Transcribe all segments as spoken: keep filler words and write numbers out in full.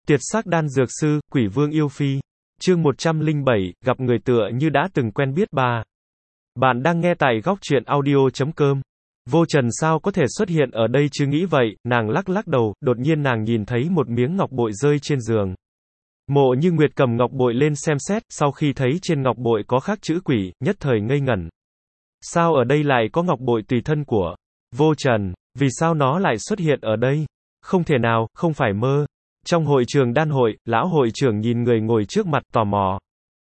Tiệt sắc đan dược sư, quỷ vương yêu phi. Chương một trăm lẻ bảy, gặp người tựa như đã từng quen biết ba. Bạn đang nghe tại góc truyện audio chấm com. Vô Trần sao có thể xuất hiện ở đây chứ, nghĩ vậy, nàng lắc lắc đầu, đột nhiên nàng nhìn thấy một miếng ngọc bội rơi trên giường. Mộ Như Nguyệt cầm ngọc bội lên xem xét, sau khi thấy trên ngọc bội có khắc chữ quỷ, nhất thời ngây ngẩn. Sao ở đây lại có ngọc bội tùy thân của Vô Trần? Vì sao nó lại xuất hiện ở đây? Không thể nào, không phải mơ. Trong hội trường đan hội, lão hội trưởng nhìn người ngồi trước mặt tò mò.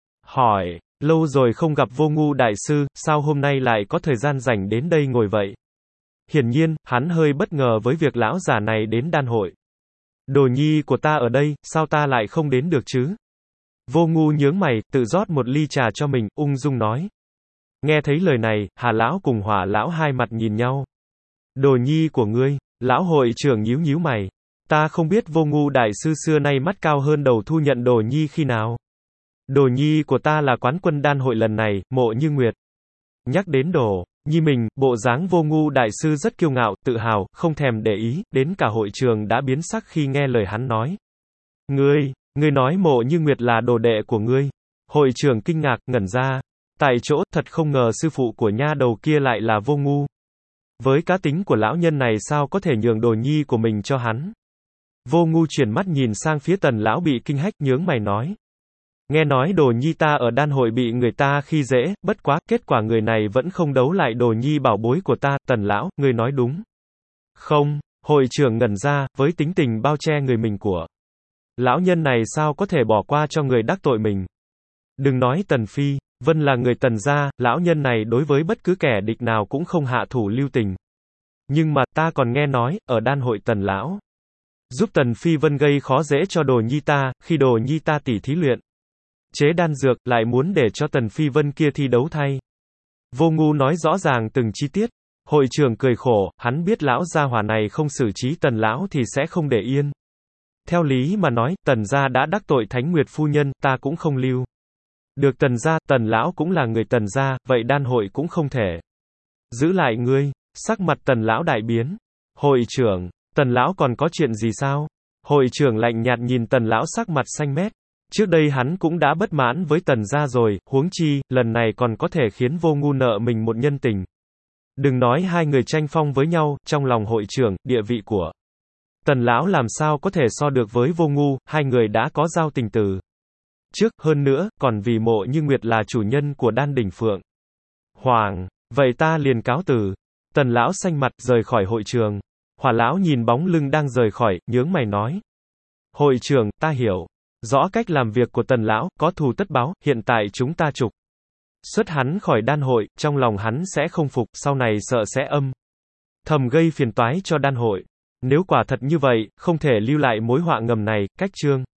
Hỏi, lâu rồi không gặp Vô Ngu đại sư, sao hôm nay lại có thời gian rảnh đến đây ngồi vậy? Hiển nhiên, hắn hơi bất ngờ với việc lão già này đến đan hội. Đồ nhi của ta ở đây, sao ta lại không đến được chứ? Vô Ngu nhướng mày, tự rót một ly trà cho mình, ung dung nói. Nghe thấy lời này, Hà lão cùng Hỏa lão hai mặt nhìn nhau. Đồ nhi của ngươi? Lão hội trưởng nhíu nhíu mày. Ta không biết Vô Ngu đại sư xưa nay mắt cao hơn đầu thu nhận đồ nhi khi nào. Đồ nhi của ta là quán quân đan hội lần này, Mộ Như Nguyệt. Nhắc đến đồ nhi mình, bộ dáng Vô Ngu đại sư rất kiêu ngạo, tự hào, không thèm để ý, đến cả hội trường đã biến sắc khi nghe lời hắn nói. Ngươi, ngươi nói Mộ Như Nguyệt là đồ đệ của ngươi? Hội trưởng kinh ngạc, ngẩn ra. Tại chỗ, thật không ngờ sư phụ của nha đầu kia lại là Vô Ngu. Với cá tính của lão nhân này sao có thể nhường đồ nhi của mình cho hắn? Vô Ngu chuyển mắt nhìn sang phía Tần lão bị kinh hách, nhướng mày nói. Nghe nói đồ nhi ta ở đan hội bị người ta khi dễ, bất quá, kết quả người này vẫn không đấu lại đồ nhi bảo bối của ta, Tần lão, ngươi nói đúng. Không, hội trưởng ngẩn ra, với tính tình bao che người mình của lão nhân này sao có thể bỏ qua cho người đắc tội mình. Đừng nói Tần phi, Vân là người Tần gia, lão nhân này đối với bất cứ kẻ địch nào cũng không hạ thủ lưu tình. Nhưng mà, ta còn nghe nói, ở đan hội Tần lão giúp Tần phi Vân gây khó dễ cho đồ nhi ta, khi đồ nhi ta tỉ thí luyện chế đan dược, lại muốn để cho Tần phi Vân kia thi đấu thay. Vô Ngu nói rõ ràng từng chi tiết. Hội trưởng cười khổ, hắn biết lão gia hỏa này không xử trí Tần lão thì sẽ không để yên. Theo lý mà nói, Tần gia đã đắc tội Thánh Nguyệt phu nhân, ta cũng không lưu được Tần gia, Tần lão cũng là người Tần gia, vậy đan hội cũng không thể giữ lại ngươi. Sắc mặt Tần lão đại biến. Hội trưởng, Tần lão còn có chuyện gì sao? Hội trưởng lạnh nhạt nhìn Tần lão sắc mặt xanh mét. Trước đây hắn cũng đã bất mãn với Tần gia rồi, huống chi, lần này còn có thể khiến Vô Ngu nợ mình một nhân tình. Đừng nói hai người tranh phong với nhau, trong lòng hội trưởng, địa vị của Tần lão làm sao có thể so được với Vô Ngu, hai người đã có giao tình từ trước, hơn nữa, còn vì Mộ Như Nguyệt là chủ nhân của đan đỉnh Phượng Hoàng, vậy ta liền cáo từ. Tần lão xanh mặt, rời khỏi hội trường. Hỏa lão nhìn bóng lưng đang rời khỏi, nhướng mày nói. Hội trưởng, ta hiểu rõ cách làm việc của Tần lão, có thù tất báo, hiện tại chúng ta trục xuất hắn khỏi đan hội, trong lòng hắn sẽ không phục, sau này sợ sẽ âm thầm gây phiền toái cho đan hội. Nếu quả thật như vậy, không thể lưu lại mối họa ngầm này, cách chương